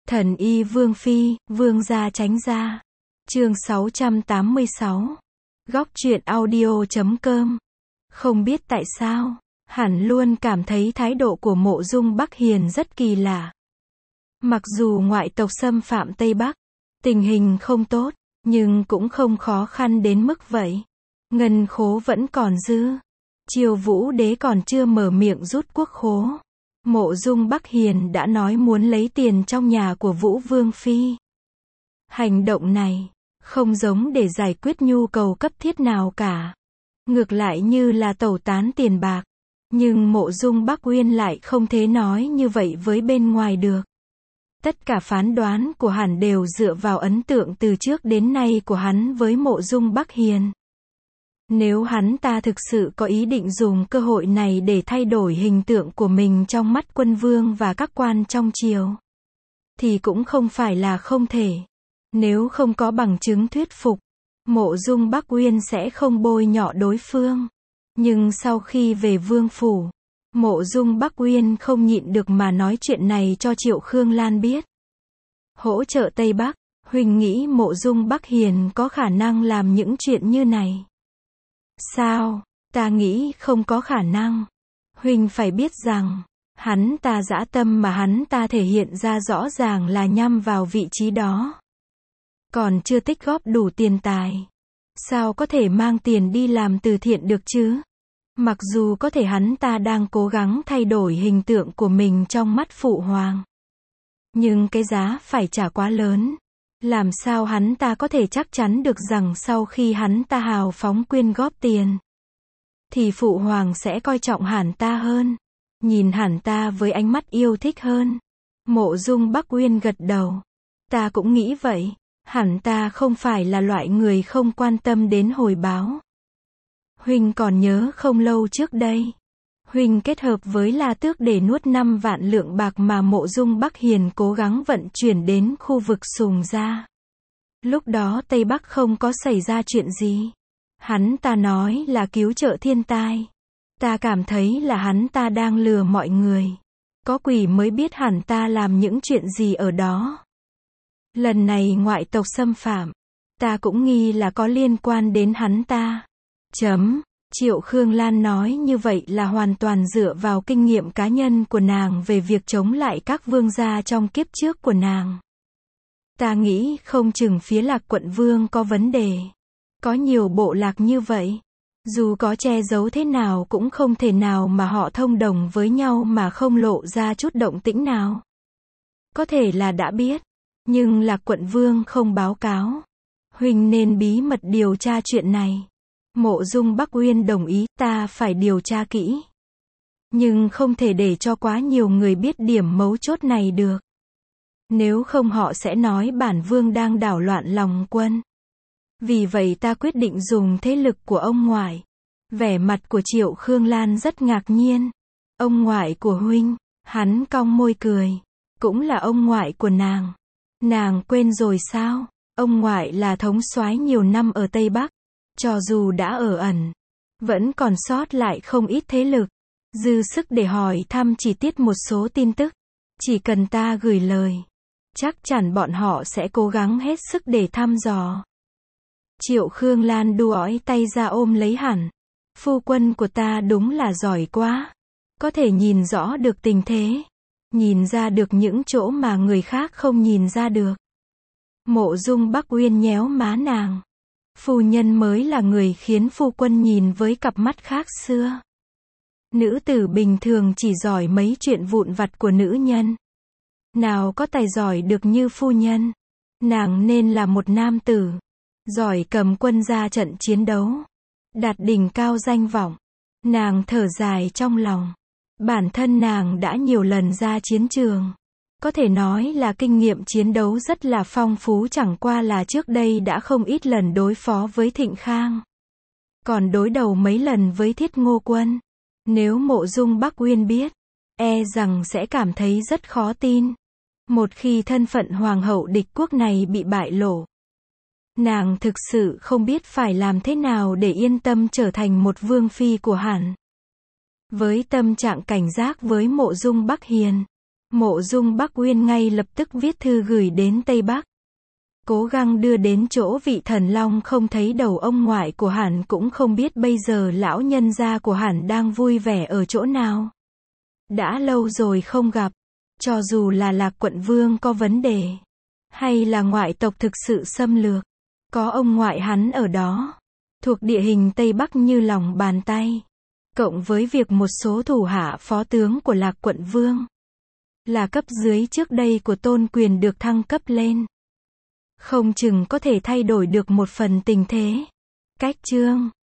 Thần y Vương Phi, Vương gia tránh ra. Chương 686. Góc truyện audio.com. Không biết tại sao, hẳn luôn cảm thấy thái độ của Mộ Dung Bắc Hiền rất kỳ lạ. Mặc dù ngoại tộc xâm phạm Tây Bắc, tình hình không tốt, nhưng cũng không khó khăn đến mức vậy. Ngân khố vẫn còn dư. Triều Vũ đế còn chưa mở miệng rút quốc khố. Mộ Dung Bắc Hiền đã nói muốn lấy tiền trong nhà của Vũ Vương Phi. Hành động này, không giống để giải quyết nhu cầu cấp thiết nào cả. Ngược lại như là tẩu tán tiền bạc. Nhưng Mộ Dung Bắc Uyên lại không thể nói như vậy với bên ngoài được. Tất cả phán đoán của hắn đều dựa vào ấn tượng từ trước đến nay của hắn với Mộ Dung Bắc Hiền. Nếu hắn ta thực sự có ý định dùng cơ hội này để thay đổi hình tượng của mình trong mắt quân vương và các quan trong triều, thì cũng không phải là không thể. Nếu không có bằng chứng thuyết phục, Mộ Dung Bắc Uyên sẽ không bôi nhọ đối phương. Nhưng sau khi về vương phủ, Mộ Dung Bắc Uyên không nhịn được mà nói chuyện này cho Triệu Khương Lan biết. Hỗ trợ Tây Bắc, huynh nghĩ Mộ Dung Bắc Hiền có khả năng làm những chuyện như này? Sao? Ta nghĩ không có khả năng. Huynh phải biết rằng, hắn ta dã tâm mà hắn ta thể hiện ra rõ ràng là nhắm vào vị trí đó. Còn chưa tích góp đủ tiền tài. Sao có thể mang tiền đi làm từ thiện được chứ? Mặc dù có thể hắn ta đang cố gắng thay đổi hình tượng của mình trong mắt phụ hoàng. Nhưng cái giá phải trả quá lớn. Làm sao hắn ta có thể chắc chắn được rằng sau khi hắn ta hào phóng quyên góp tiền, thì phụ hoàng sẽ coi trọng hắn ta hơn, nhìn hắn ta với ánh mắt yêu thích hơn. Mộ Dung Bắc Uyên gật đầu. Ta cũng nghĩ vậy, hắn ta không phải là loại người không quan tâm đến hồi báo. Huynh còn nhớ không lâu trước đây, huynh kết hợp với La Tước để nuốt 5 vạn lượng bạc mà Mộ Dung Bắc Hiền cố gắng vận chuyển đến khu vực Sùng Gia. Lúc đó Tây Bắc không có xảy ra chuyện gì. Hắn ta nói là cứu trợ thiên tai. Ta cảm thấy là hắn ta đang lừa mọi người. Có quỷ mới biết hắn ta làm những chuyện gì ở đó. Lần này ngoại tộc xâm phạm, ta cũng nghi là có liên quan đến hắn ta. Triệu Khương Lan nói như vậy là hoàn toàn dựa vào kinh nghiệm cá nhân của nàng về việc chống lại các vương gia trong kiếp trước của nàng. Ta nghĩ không chừng phía Lạc quận vương có vấn đề. Có nhiều bộ lạc như vậy. Dù có che giấu thế nào cũng không thể nào mà họ thông đồng với nhau mà không lộ ra chút động tĩnh nào. Có thể là đã biết, nhưng Lạc quận vương không báo cáo. Huynh nên bí mật điều tra chuyện này. Mộ Dung Bắc Uyên đồng ý, ta phải điều tra kỹ. Nhưng không thể để cho quá nhiều người biết điểm mấu chốt này được. Nếu không họ sẽ nói bản vương đang đảo loạn lòng quân. Vì vậy ta quyết định dùng thế lực của ông ngoại. Vẻ mặt của Triệu Khương Lan rất ngạc nhiên. Ông ngoại của huynh, hắn cong môi cười. Cũng là ông ngoại của nàng. Nàng quên rồi sao? Ông ngoại là thống soái nhiều năm ở Tây Bắc. Cho dù đã ở ẩn, vẫn còn sót lại không ít thế lực. Dư sức để hỏi thăm chi tiết một số tin tức. Chỉ cần ta gửi lời, chắc chắn bọn họ sẽ cố gắng hết sức để thăm dò. Triệu Khương Lan duỗi tay ra ôm lấy hắn. Phu quân của ta đúng là giỏi quá. Có thể nhìn rõ được tình thế. Nhìn ra được những chỗ mà người khác không nhìn ra được. Mộ Dung Bắc Uyên nhéo má nàng. Phu nhân mới là người khiến phu quân nhìn với cặp mắt khác xưa. Nữ tử bình thường chỉ giỏi mấy chuyện vụn vặt của nữ nhân. Nào có tài giỏi được như phu nhân. Nàng nên là một nam tử. Giỏi cầm quân ra trận chiến đấu. Đạt đỉnh cao danh vọng. Nàng thở dài trong lòng. Bản thân nàng đã nhiều lần ra chiến trường. Có thể nói là kinh nghiệm chiến đấu rất là phong phú, chẳng qua là trước đây đã không ít lần đối phó với Thịnh Khang. Còn đối đầu mấy lần với Thiết Ngô Quân. Nếu Mộ Dung Bắc Uyên biết, e rằng sẽ cảm thấy rất khó tin. Một khi thân phận hoàng hậu địch quốc này bị bại lộ, nàng thực sự không biết phải làm thế nào để yên tâm trở thành một vương phi của hắn. Với tâm trạng cảnh giác với Mộ Dung Bắc Hiền, Mộ Dung Bắc Uyên ngay lập tức viết thư gửi đến Tây Bắc. Cố gắng đưa đến chỗ vị thần long không thấy đầu ông ngoại của hắn, cũng không biết bây giờ lão nhân gia của hắn đang vui vẻ ở chỗ nào. Đã lâu rồi không gặp. Cho dù là Lạc quận vương có vấn đề, hay là ngoại tộc thực sự xâm lược, có ông ngoại hắn ở đó, thuộc địa hình Tây Bắc như lòng bàn tay. Cộng với việc một số thủ hạ phó tướng của Lạc quận vương, là cấp dưới trước đây của Tôn Quyền được thăng cấp lên, không chừng có thể thay đổi được một phần tình thế. Cách chương